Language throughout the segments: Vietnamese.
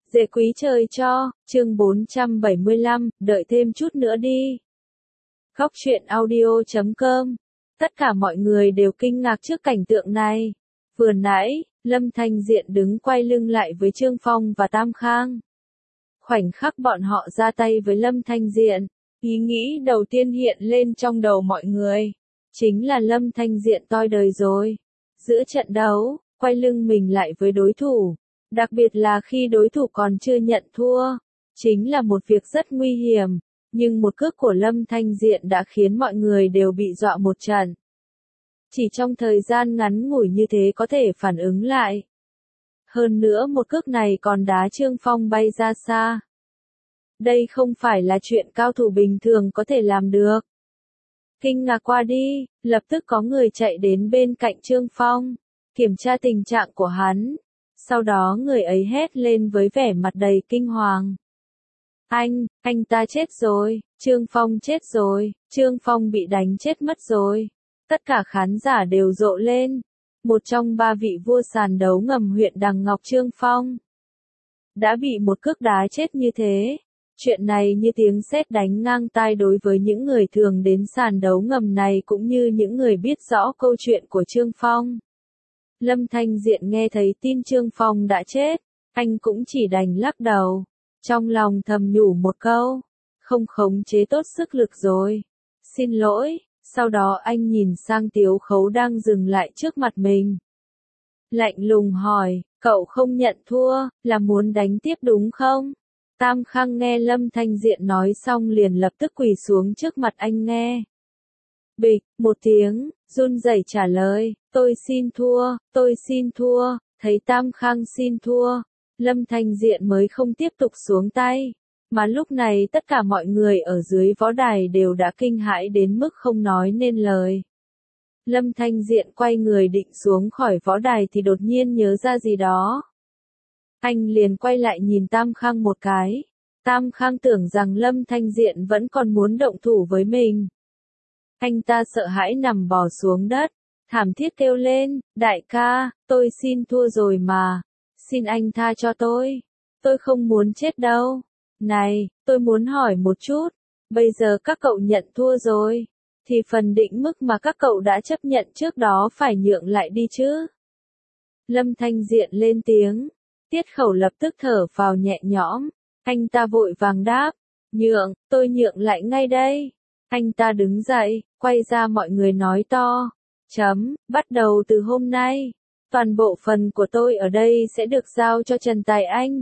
Dễ quý trời cho, chương 475, đợi thêm chút nữa đi. Góc truyện audio.com. Tất cả mọi người đều kinh ngạc trước cảnh tượng này. Vừa nãy, Lâm Thanh Diện đứng quay lưng lại với Trương Phong và Tam Khang. Khoảnh khắc bọn họ ra tay với Lâm Thanh Diện, ý nghĩ đầu tiên hiện lên trong đầu mọi người. Chính là Lâm Thanh Diện toi đời rồi. Giữa trận đấu, quay lưng mình lại với đối thủ. Đặc biệt là khi đối thủ còn chưa nhận thua. Chính là một việc rất nguy hiểm. Nhưng một cước của Lâm Thanh Diện đã khiến mọi người đều bị dọa một trận. Chỉ trong thời gian ngắn ngủi như thế có thể phản ứng lại. Hơn nữa một cước này còn đá Trương Phong bay ra xa. Đây không phải là chuyện cao thủ bình thường có thể làm được. Kinh ngạc qua đi, lập tức có người chạy đến bên cạnh Trương Phong, kiểm tra tình trạng của hắn. Sau đó người ấy hét lên với vẻ mặt đầy kinh hoàng. Anh ta chết rồi, Trương Phong chết rồi, Trương Phong bị đánh chết mất rồi. Tất cả khán giả đều rộ lên. Một trong ba vị vua sàn đấu ngầm huyện Đằng Ngọc Trương Phong đã bị một cước đá chết như thế. Chuyện này như tiếng sét đánh ngang tai đối với những người thường đến sàn đấu ngầm này cũng như những người biết rõ câu chuyện của Trương Phong. Lâm Thanh Diện nghe thấy tin Trương Phong đã chết, anh cũng chỉ đành lắc đầu. Trong lòng thầm nhủ một câu, không khống chế tốt sức lực rồi. Xin lỗi, sau đó anh nhìn sang Tiếu Khấu đang dừng lại trước mặt mình. Lạnh lùng hỏi, cậu không nhận thua, là muốn đánh tiếp đúng không? Tam Khang nghe Lâm Thanh Diện nói xong liền lập tức quỳ xuống trước mặt anh nghe. Bịch, một tiếng, run rẩy trả lời, tôi xin thua, thấy Tam Khang xin thua. Lâm Thanh Diện mới không tiếp tục xuống tay, mà lúc này tất cả mọi người ở dưới võ đài đều đã kinh hãi đến mức không nói nên lời. Lâm Thanh Diện quay người định xuống khỏi võ đài thì đột nhiên nhớ ra gì đó. Anh liền quay lại nhìn Tam Khang một cái. Tam Khang tưởng rằng Lâm Thanh Diện vẫn còn muốn động thủ với mình. Anh ta sợ hãi nằm bò xuống đất, thảm thiết kêu lên, đại ca, tôi xin thua rồi mà. Xin anh tha cho tôi không muốn chết đâu. Này, tôi muốn hỏi một chút, bây giờ các cậu nhận thua rồi, thì phần định mức mà các cậu đã chấp nhận trước đó phải nhượng lại đi chứ? Lâm Thanh Diện lên tiếng, Tiết Khẩu lập tức thở vào nhẹ nhõm, anh ta vội vàng đáp, tôi nhượng lại ngay đây. Anh ta đứng dậy, quay ra mọi người nói to, bắt đầu từ hôm nay. Toàn bộ phần của tôi ở đây sẽ được giao cho Trần Tài Anh.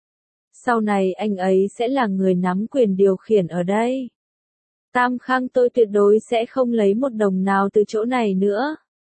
Sau này anh ấy sẽ là người nắm quyền điều khiển ở đây. Tam Khang tôi tuyệt đối sẽ không lấy một đồng nào từ chỗ này nữa.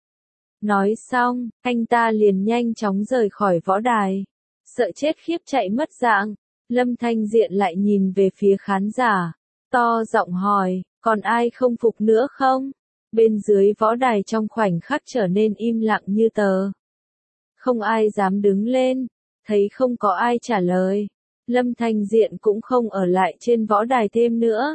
Nói xong, anh ta liền nhanh chóng rời khỏi võ đài. Sợ chết khiếp chạy mất dạng, Lâm Thanh Diện lại nhìn về phía khán giả. To giọng hỏi, còn ai không phục nữa không? Bên dưới võ đài trong khoảnh khắc trở nên im lặng như tờ. Không ai dám đứng lên, thấy không có ai trả lời. Lâm Thanh Diện cũng không ở lại trên võ đài thêm nữa.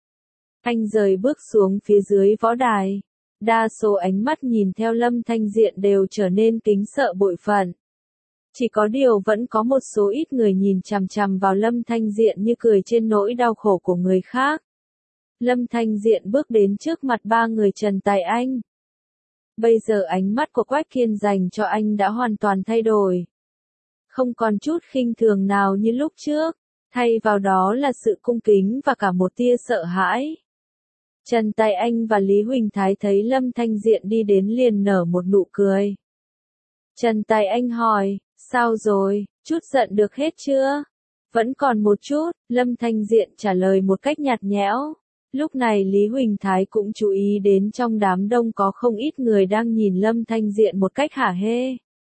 Anh rời bước xuống phía dưới võ đài. Đa số ánh mắt nhìn theo Lâm Thanh Diện đều trở nên kính sợ bội phận. Chỉ có điều vẫn có một số ít người nhìn chằm chằm vào Lâm Thanh Diện như cười trên nỗi đau khổ của người khác. Lâm Thanh Diện bước đến trước mặt ba người Trần Tài Anh. Bây giờ ánh mắt của Quách Kiên dành cho anh đã hoàn toàn thay đổi. Không còn chút khinh thường nào như lúc trước, thay vào đó là sự cung kính và cả một tia sợ hãi. Trần Tài Anh và Lý Huỳnh Thái thấy Lâm Thanh Diện đi đến liền nở một nụ cười. Trần Tài Anh hỏi, sao rồi, chút giận được hết chưa? Vẫn còn một chút, Lâm Thanh Diện trả lời một cách nhạt nhẽo. Lúc này Lý Huỳnh Thái cũng chú ý đến trong đám đông có không ít người đang nhìn Lâm Thanh Diện một cách hả hê.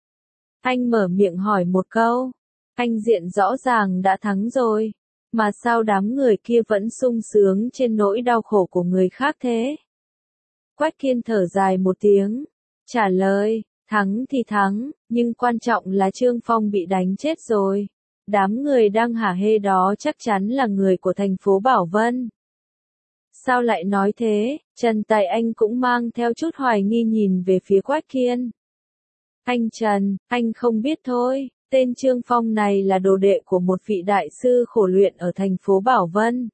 Anh mở miệng hỏi một câu. Anh Diện rõ ràng đã thắng rồi. Mà sao đám người kia vẫn sung sướng trên nỗi đau khổ của người khác thế? Quách Kiên thở dài một tiếng. Trả lời, thắng thì thắng, nhưng quan trọng là Trương Phong bị đánh chết rồi. Đám người đang hả hê đó chắc chắn là người của thành phố Bảo Vân. Sao lại nói thế? Trần Tài Anh cũng mang theo chút hoài nghi nhìn về phía Quách Kiên. Anh Trần, anh không biết thôi, Tên Trương Phong này là đồ đệ của một vị đại sư khổ luyện ở thành phố Bảo Vân.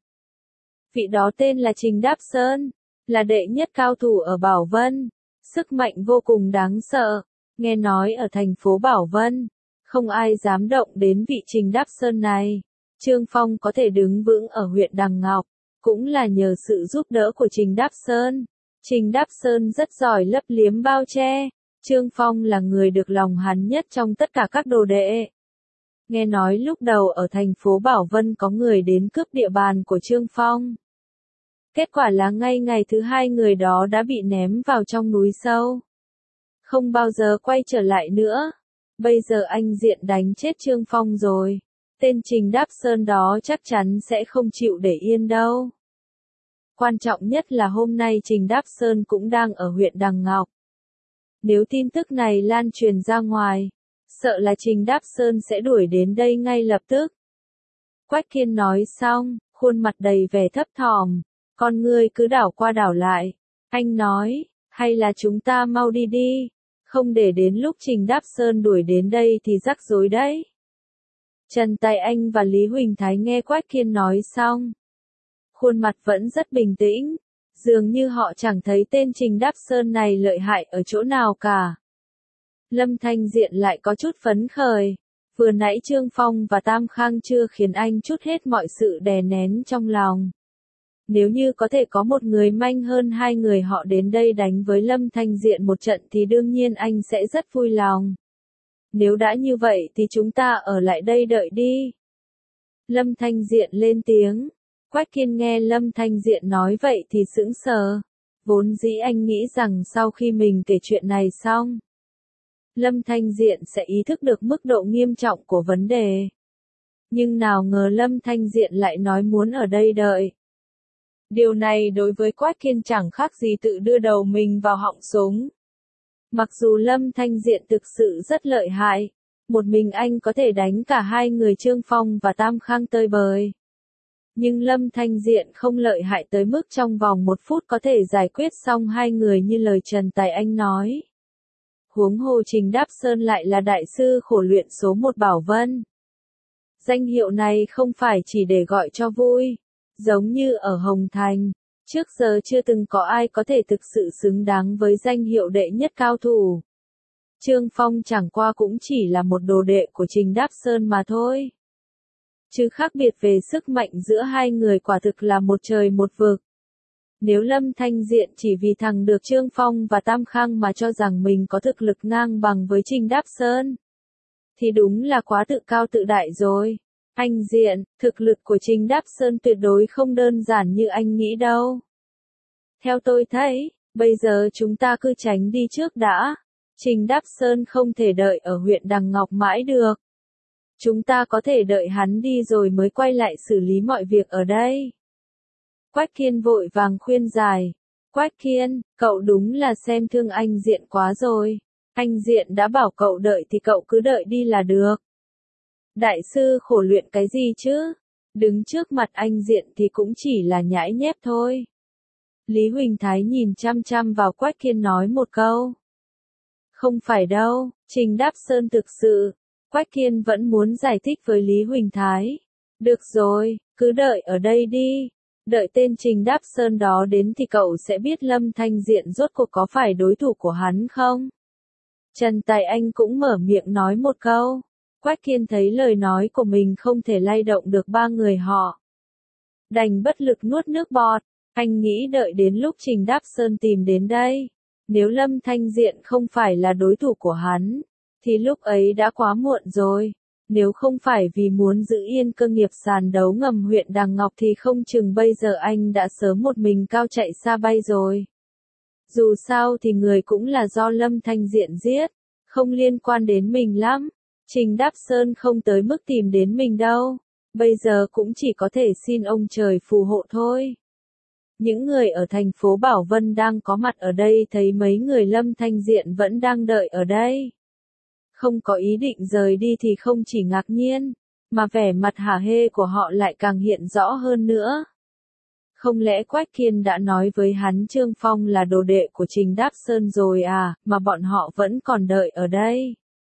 Vị đó tên là Trình Đáp Sơn, là đệ nhất cao thủ ở Bảo Vân, sức mạnh vô cùng đáng sợ. Nghe nói ở thành phố Bảo Vân, không ai dám động đến vị Trình Đáp Sơn này. Trương Phong có thể đứng vững ở huyện Đằng Ngọc, cũng là nhờ sự giúp đỡ của Trình Đáp Sơn. Trình Đáp Sơn rất giỏi lấp liếm bao che. Trương Phong là người được lòng hắn nhất trong tất cả các đồ đệ. Nghe nói lúc đầu ở thành phố Bảo Vân có người đến cướp địa bàn của Trương Phong. Kết quả là ngay ngày thứ hai người đó đã bị ném vào trong núi sâu. Không bao giờ quay trở lại nữa. Bây giờ anh Diện đánh chết Trương Phong rồi. Tên Trình Đáp Sơn đó chắc chắn sẽ không chịu để yên đâu. Quan trọng nhất là hôm nay Trình Đáp Sơn cũng đang ở huyện Đằng Ngọc. Nếu tin tức này lan truyền ra ngoài, sợ là Trình Đáp Sơn sẽ đuổi đến đây ngay lập tức. Quách Kiên nói xong, khuôn mặt đầy vẻ thấp thỏm, con ngươi cứ đảo qua đảo lại. Anh nói, hay là chúng ta mau đi đi, không để đến lúc Trình Đáp Sơn đuổi đến đây thì rắc rối đấy. Trần Tài Anh và Lý Huỳnh Thái nghe Quách Kiên nói xong. Khuôn mặt vẫn rất bình tĩnh, dường như họ chẳng thấy tên Trình Đáp Sơn này lợi hại ở chỗ nào cả. Lâm Thanh Diện lại có chút phấn khởi. Vừa nãy Trương Phong và Tam Khang chưa khiến anh trút hết mọi sự đè nén trong lòng. Nếu như có thể có một người manh hơn hai người họ đến đây đánh với Lâm Thanh Diện một trận thì đương nhiên anh sẽ rất vui lòng. Nếu đã như vậy thì chúng ta ở lại đây đợi đi. Lâm Thanh Diện lên tiếng. Quách Kiên nghe Lâm Thanh Diện nói vậy thì sững sờ. Vốn dĩ anh nghĩ rằng sau khi mình kể chuyện này xong, Lâm Thanh Diện sẽ ý thức được mức độ nghiêm trọng của vấn đề. Nhưng nào ngờ Lâm Thanh Diện lại nói muốn ở đây đợi. Điều này đối với Quách Kiên chẳng khác gì tự đưa đầu mình vào họng súng. Mặc dù Lâm Thanh Diện thực sự rất lợi hại, một mình anh có thể đánh cả hai người Trương Phong và Tam Khang tơi bời. Nhưng Lâm Thanh Diện không lợi hại tới mức trong vòng 1 phút có thể giải quyết xong hai người như lời Trần Tài Anh nói. Huống hồ Trình Đáp Sơn lại là đại sư khổ luyện số 1 Bảo Vân. Danh hiệu này không phải chỉ để gọi cho vui. Giống như ở Hồng Thành, trước giờ chưa từng có ai có thể thực sự xứng đáng với danh hiệu đệ nhất cao thủ. Trương Phong chẳng qua cũng chỉ là một đồ đệ của Trình Đáp Sơn mà thôi. Chứ khác biệt về sức mạnh giữa hai người quả thực là một trời một vực. Nếu Lâm Thanh Diện chỉ vì thằng được Trương Phong và Tam Khang mà cho rằng mình có thực lực ngang bằng với Trình Đáp Sơn, thì đúng là quá tự cao tự đại rồi. Anh Diện, thực lực của Trình Đáp Sơn tuyệt đối không đơn giản như anh nghĩ đâu. Theo tôi thấy, bây giờ chúng ta cứ tránh đi trước đã. Trình Đáp Sơn không thể đợi ở huyện Đằng Ngọc mãi được. Chúng ta có thể đợi hắn đi rồi mới quay lại xử lý mọi việc ở đây. Quách Kiên vội vàng khuyên giải. Quách Kiên, cậu đúng là xem thương anh Diện quá rồi. Anh Diện đã bảo cậu đợi thì cậu cứ đợi đi là được. Đại sư khổ luyện cái gì chứ? Đứng trước mặt anh Diện thì cũng chỉ là nhãi nhép thôi. Lý Huỳnh Thái nhìn chăm chăm vào Quách Kiên nói một câu. Không phải đâu, Trình Đáp Sơn thực sự. Quách Kiên vẫn muốn giải thích với Lý Huỳnh Thái. Được rồi, cứ đợi ở đây đi. Đợi tên Trình Đáp Sơn đó đến thì cậu sẽ biết Lâm Thanh Diện rốt cuộc có phải đối thủ của hắn không? Trần Tài Anh cũng mở miệng nói một câu. Quách Kiên thấy lời nói của mình không thể lay động được ba người họ. Đành bất lực nuốt nước bọt. Anh nghĩ đợi đến lúc Trình Đáp Sơn tìm đến đây. Nếu Lâm Thanh Diện không phải là đối thủ của hắn, thì lúc ấy đã quá muộn rồi. Nếu không phải vì muốn giữ yên cơ nghiệp sàn đấu ngầm huyện Đằng Ngọc thì không chừng bây giờ anh đã sớm một mình cao chạy xa bay rồi. Dù sao thì người cũng là do Lâm Thanh Diện giết, không liên quan đến mình lắm. Trình Đáp Sơn không tới mức tìm đến mình đâu. Bây giờ cũng chỉ có thể xin ông trời phù hộ thôi. Những người ở thành phố Bảo Vân đang có mặt ở đây thấy mấy người Lâm Thanh Diện vẫn đang đợi ở đây. Không có ý định rời đi thì không chỉ ngạc nhiên, mà vẻ mặt hả hê của họ lại càng hiện rõ hơn nữa. Không lẽ Quách Kiên đã nói với hắn Trương Phong là đồ đệ của Trình Đáp Sơn rồi à, mà bọn họ vẫn còn đợi ở đây.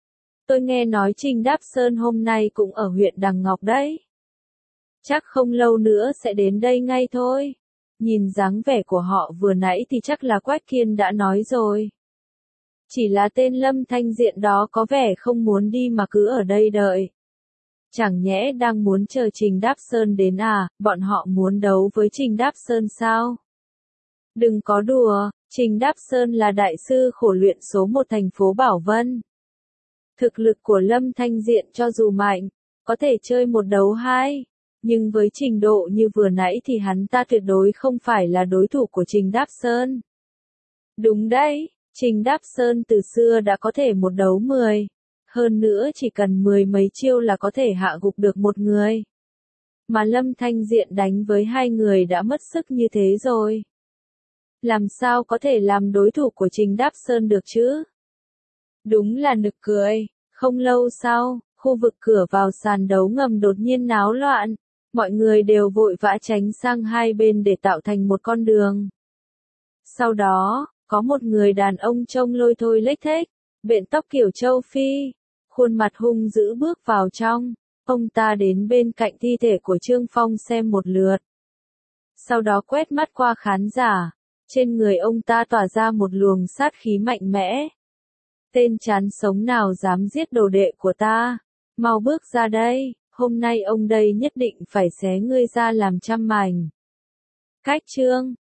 Tôi nghe nói Trình Đáp Sơn hôm nay cũng ở huyện Đằng Ngọc đấy. Chắc không lâu nữa sẽ đến đây ngay thôi. Nhìn dáng vẻ của họ vừa nãy thì chắc là Quách Kiên đã nói rồi. Chỉ là tên Lâm Thanh Diện đó có vẻ không muốn đi mà cứ ở đây đợi. Chẳng nhẽ đang muốn chờ Trình Đáp Sơn đến à, bọn họ muốn đấu với Trình Đáp Sơn sao? Đừng có đùa, Trình Đáp Sơn là đại sư khổ luyện số 1 thành phố Bảo Vân. Thực lực của Lâm Thanh Diện cho dù mạnh, có thể chơi một đấu hai, nhưng với trình độ như vừa nãy thì hắn ta tuyệt đối không phải là đối thủ của Trình Đáp Sơn. Đúng đấy, Trình Đáp Sơn từ xưa đã có thể một đấu 10. Hơn nữa chỉ cần 10 mấy chiêu là có thể hạ gục được một người. Mà Lâm Thanh Diện đánh với hai người đã mất sức như thế rồi. Làm sao có thể làm đối thủ của Trình Đáp Sơn được chứ? Đúng là nực cười. Không lâu sau, khu vực cửa vào sàn đấu ngầm đột nhiên náo loạn. Mọi người đều vội vã tránh sang hai bên để tạo thành một con đường. Sau đó, có một người đàn ông trông lôi thôi lếch thếch, bện tóc kiểu châu Phi, khuôn mặt hung dữ bước vào trong. Ông ta đến bên cạnh thi thể của Trương Phong xem một lượt. Sau đó quét mắt qua khán giả. Trên người ông ta tỏa ra một luồng sát khí mạnh mẽ. Tên chán sống nào dám giết đồ đệ của ta? Mau bước ra đây, hôm nay ông đây nhất định phải xé ngươi ra làm trăm mảnh. Cách chương